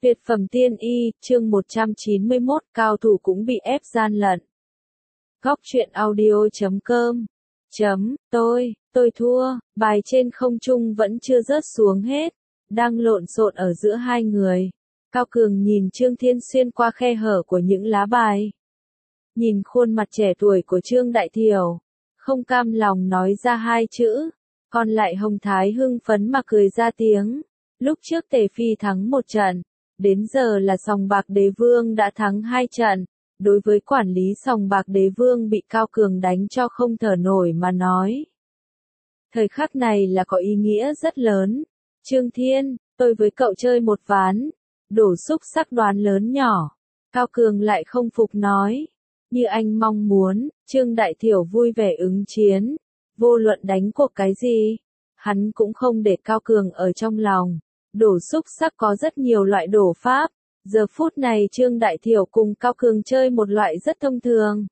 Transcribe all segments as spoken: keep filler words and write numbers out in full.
Tuyệt phẩm tiên y, chương một trăm chín mươi mốt, cao thủ cũng bị ép gian lận. Góc truyện audio chấm com. Chấm, tôi, tôi thua, bài trên không trung vẫn chưa rớt xuống hết, đang lộn xộn ở giữa hai người. Cao Cường nhìn Trương Thiên xuyên qua khe hở của những lá bài. Nhìn khuôn mặt trẻ tuổi của Trương Đại Thiểu, không cam lòng nói ra hai chữ, còn lại Hồng Thái hưng phấn mà cười ra tiếng. Lúc trước Tề Phi thắng một trận, đến giờ là sòng bạc Đế Vương đã thắng hai trận. Đối với quản lý sòng bạc Đế Vương bị Cao Cường đánh cho không thở nổi mà nói. Thời khắc này là có ý nghĩa rất lớn. Trương Thiên, tôi với cậu chơi một ván, đổ xúc sắc đoán lớn nhỏ. Cao Cường lại không phục nói. Như anh mong muốn, Trương Đại Thiểu vui vẻ ứng chiến. Vô luận đánh cuộc cái gì, hắn cũng không để Cao Cường ở trong lòng. Đổ xúc sắc có rất nhiều loại đổ pháp. Giờ phút này Trương Đại Thiểu cùng Cao Cường chơi một loại rất thông thường.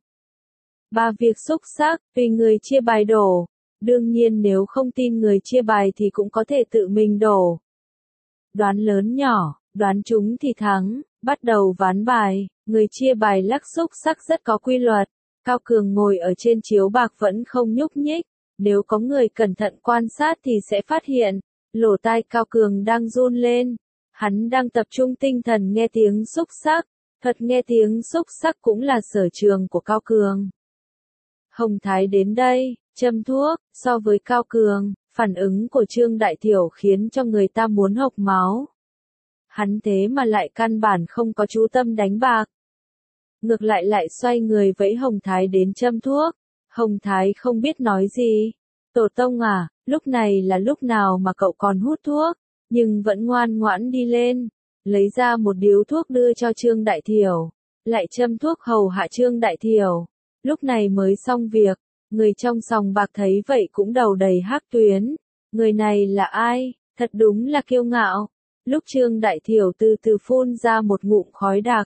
Ba việc xúc sắc, tùy người chia bài đổ. Đương nhiên nếu không tin người chia bài thì cũng có thể tự mình đổ. Đoán lớn nhỏ, đoán trúng thì thắng, bắt đầu ván bài, người chia bài lắc xúc sắc rất có quy luật. Cao Cường ngồi ở trên chiếu bạc vẫn không nhúc nhích, nếu có người cẩn thận quan sát thì sẽ phát hiện, lỗ tai Cao Cường đang run lên. Hắn đang tập trung tinh thần nghe tiếng xúc sắc, thật nghe tiếng xúc sắc cũng là sở trường của Cao Cường. Hồng Thái đến đây, châm thuốc, so với Cao Cường, phản ứng của Trương Đại Thiểu khiến cho người ta muốn hộc máu. Hắn thế mà lại căn bản không có chú tâm đánh bạc. Ngược lại lại xoay người vẫy Hồng Thái đến châm thuốc. Hồng Thái không biết nói gì. Tổ tông à, lúc này là lúc nào mà cậu còn hút thuốc? Nhưng vẫn ngoan ngoãn đi lên, lấy ra một điếu thuốc đưa cho Trương Đại Thiểu, lại châm thuốc hầu hạ Trương Đại Thiểu. Lúc này mới xong việc, người trong sòng bạc thấy vậy cũng đầu đầy hắc tuyến. Người này là ai? Thật đúng là kiêu ngạo. Lúc Trương Đại Thiểu từ từ phun ra một ngụm khói đặc.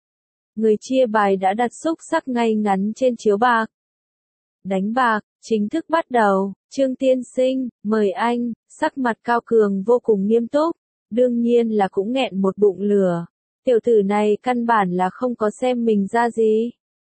Người chia bài đã đặt xúc sắc ngay ngắn trên chiếu bạc. Đánh bạc, chính thức bắt đầu. Trương tiên sinh, mời anh. Sắc mặt Cao Cường vô cùng nghiêm túc, đương nhiên là cũng nghẹn một bụng lửa. Tiểu tử này căn bản là không có xem mình ra gì.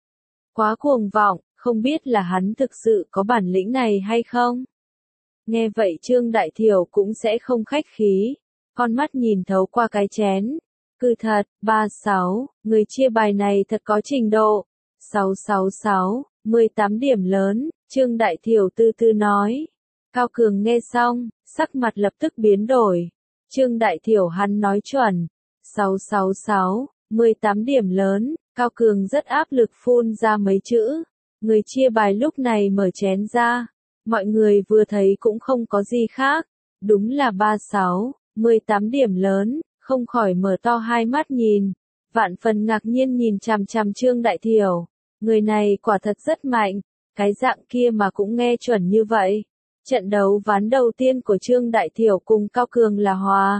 Quá cuồng vọng, không biết là hắn thực sự có bản lĩnh này hay không. Nghe vậy Trương Đại Thiểu cũng sẽ không khách khí, con mắt nhìn thấu qua cái chén. Cứ thật, ba sáu, người chia bài này thật có trình độ. sáu sáu sáu, mười tám điểm lớn, Trương Đại Thiểu từ từ nói. Cao Cường nghe xong, sắc mặt lập tức biến đổi. Trương Đại Thiểu hắn nói chuẩn. sáu sáu sáu, mười tám điểm lớn, Cao Cường rất áp lực phun ra mấy chữ. Người chia bài lúc này mở chén ra. Mọi người vừa thấy cũng không có gì khác. Đúng là ba sáu, mười tám điểm lớn, không khỏi mở to hai mắt nhìn. Vạn phần ngạc nhiên nhìn chằm chằm Trương Đại Thiểu. Người này quả thật rất mạnh, cái dạng kia mà cũng nghe chuẩn như vậy. Trận đấu ván đầu tiên của Trương Đại Thiểu cùng Cao Cường là hòa.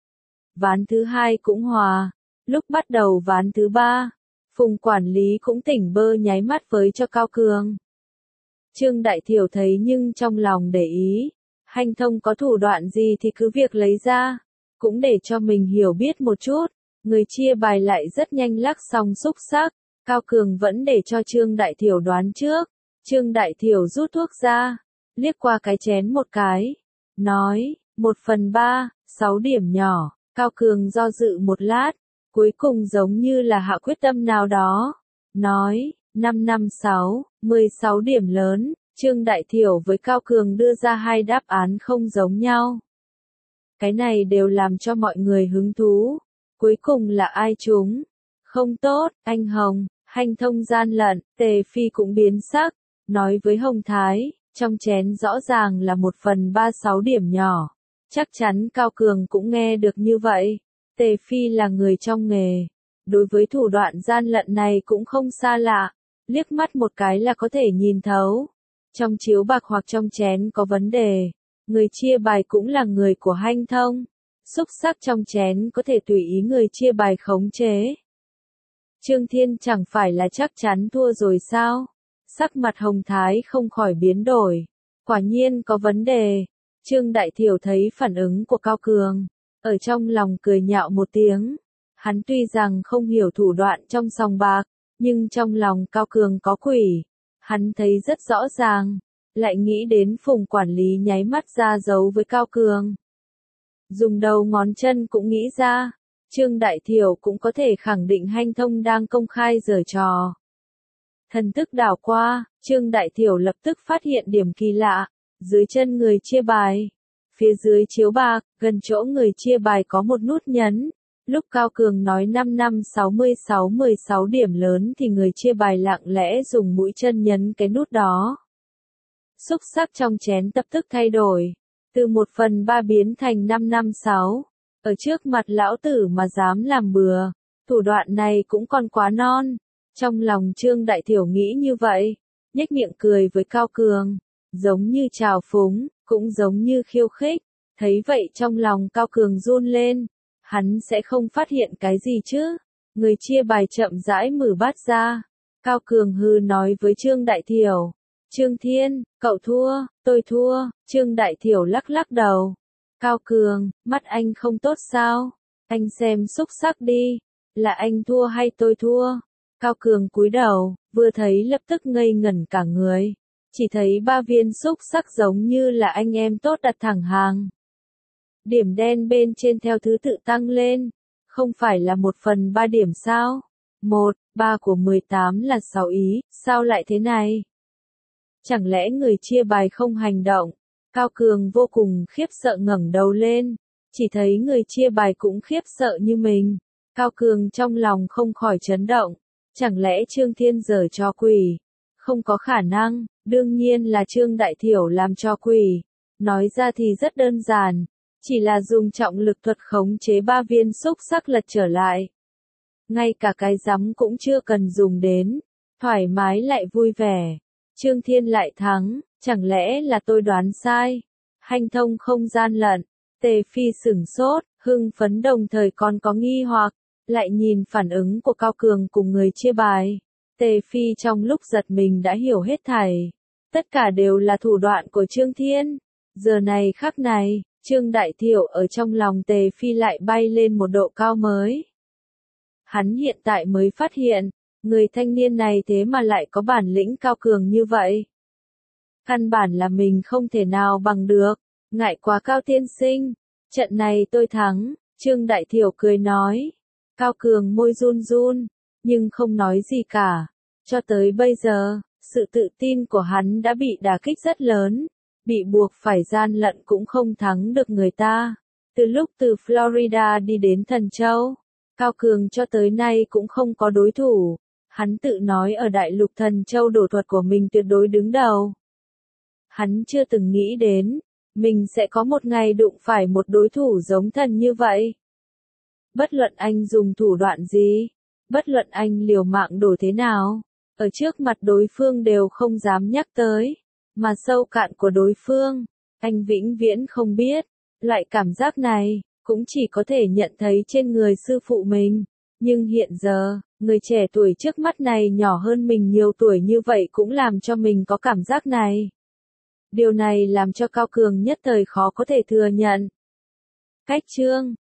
Ván thứ hai cũng hòa. Lúc bắt đầu ván thứ ba, Phùng quản lý cũng tỉnh bơ nháy mắt với cho Cao Cường. Trương Đại Thiểu thấy nhưng trong lòng để ý. Hanh thông có thủ đoạn gì thì cứ việc lấy ra. Cũng để cho mình hiểu biết một chút. Người chia bài lại rất nhanh lắc xong xúc sắc. Cao Cường vẫn để cho Trương Đại Thiểu đoán trước. Trương Đại Thiểu rút thuốc ra. Liếc qua cái chén một cái. Nói, một phần ba, sáu điểm nhỏ. Cao Cường do dự một lát. Cuối cùng giống như là hạ quyết tâm nào đó. Nói, năm năm sáu, mười sáu điểm lớn. Trương Đại Thiểu với Cao Cường đưa ra hai đáp án không giống nhau. Cái này đều làm cho mọi người hứng thú. Cuối cùng là ai trúng? Không tốt, anh Hồng, hanh thông gian lận. Tề Phi cũng biến sắc. Nói với Hồng Thái. Trong chén rõ ràng là một phần ba sáu điểm nhỏ. Chắc chắn Cao Cường cũng nghe được như vậy. Tề Phi là người trong nghề. Đối với thủ đoạn gian lận này cũng không xa lạ. Liếc mắt một cái là có thể nhìn thấu. Trong chiếu bạc hoặc trong chén có vấn đề. Người chia bài cũng là người của hanh thông. Xúc sắc trong chén có thể tùy ý người chia bài khống chế. Trương Thiên chẳng phải là chắc chắn thua rồi sao? Sắc mặt Hồng Thái không khỏi biến đổi. Quả nhiên có vấn đề. Trương Đại Thiểu thấy phản ứng của Cao Cường. Ở trong lòng cười nhạo một tiếng. Hắn tuy rằng không hiểu thủ đoạn trong sòng bạc, nhưng trong lòng Cao Cường có quỷ. Hắn thấy rất rõ ràng, lại nghĩ đến Phùng quản lý nháy mắt ra dấu với Cao Cường. Dùng đầu ngón chân cũng nghĩ ra, Trương Đại Thiểu cũng có thể khẳng định Hanh Thông đang công khai giở trò. Thần thức đảo qua, Trương Đại Thiểu lập tức phát hiện điểm kỳ lạ, dưới chân người chia bài. Phía dưới chiếu bạc, gần chỗ người chia bài có một nút nhấn. Lúc Cao Cường nói năm năm sáu mươi sáu mười sáu điểm lớn thì người chia bài lặng lẽ dùng mũi chân nhấn cái nút đó. Xúc sắc trong chén lập tức thay đổi, từ một phần ba biến thành năm năm sáu. Ở trước mặt lão tử mà dám làm bừa, thủ đoạn này cũng còn quá non. Trong lòng Trương Đại Thiểu nghĩ như vậy, nhếch miệng cười với Cao Cường, giống như trào phúng, cũng giống như khiêu khích. Thấy vậy trong lòng Cao Cường run lên, hắn sẽ không phát hiện cái gì chứ. Người chia bài chậm rãi mở bát ra. Cao Cường hừ nói với Trương Đại Thiểu, Trương Thiên, cậu thua, tôi thua. Trương Đại Thiểu lắc lắc đầu. Cao Cường, mắt anh không tốt sao? Anh xem xúc sắc đi, là anh thua hay tôi thua? Cao Cường cúi đầu, vừa thấy lập tức ngây ngẩn cả người. Chỉ thấy ba viên xúc sắc giống như là anh em tốt đặt thẳng hàng. Điểm đen bên trên theo thứ tự tăng lên, không phải là một phần ba điểm sao? Một, ba của mười tám là sáu ý, sao lại thế này? Chẳng lẽ người chia bài không hành động? Cao Cường vô cùng khiếp sợ ngẩng đầu lên, chỉ thấy người chia bài cũng khiếp sợ như mình. Cao Cường trong lòng không khỏi chấn động, chẳng lẽ Trương Thiên giở trò quỷ? Không có khả năng, đương nhiên là Trương Đại Thiểu làm trò quỷ. Nói ra thì rất đơn giản, chỉ là dùng trọng lực thuật khống chế ba viên xúc sắc lật trở lại. Ngay cả cái giấm cũng chưa cần dùng đến, thoải mái lại vui vẻ. Trương Thiên lại thắng, chẳng lẽ là tôi đoán sai? Hanh Thông không gian lận. Tề Phi sửng sốt, hưng phấn đồng thời còn có nghi hoặc, lại nhìn phản ứng của Cao Cường cùng người chia bài. Tề Phi trong lúc giật mình đã hiểu hết thảy. Tất cả đều là thủ đoạn của Trương Thiên. Giờ này khắc này, Trương Đại Thiểu ở trong lòng Tề Phi lại bay lên một độ cao mới. Hắn hiện tại mới phát hiện, người thanh niên này thế mà lại có bản lĩnh Cao Cường như vậy. Căn bản là mình không thể nào bằng được, ngại quá Cao tiên sinh. Trận này tôi thắng, Trương Đại Thiểu cười nói. Cao Cường môi run run, nhưng không nói gì cả. Cho tới bây giờ, sự tự tin của hắn đã bị đả kích rất lớn, bị buộc phải gian lận cũng không thắng được người ta. Từ lúc từ Florida đi đến Thần Châu, Cao Cường cho tới nay cũng không có đối thủ. Hắn tự nói ở đại lục Thần Châu đổ thuật của mình tuyệt đối đứng đầu. Hắn chưa từng nghĩ đến, mình sẽ có một ngày đụng phải một đối thủ giống thần như vậy. Bất luận anh dùng thủ đoạn gì, bất luận anh liều mạng đổ thế nào, ở trước mặt đối phương đều không dám nhắc tới, mà sâu cạn của đối phương, anh vĩnh viễn không biết. Loại cảm giác này, cũng chỉ có thể nhận thấy trên người sư phụ mình. Nhưng hiện giờ, người trẻ tuổi trước mắt này nhỏ hơn mình nhiều tuổi như vậy cũng làm cho mình có cảm giác này. Điều này làm cho Cao Cường nhất thời khó có thể thừa nhận. Cách chương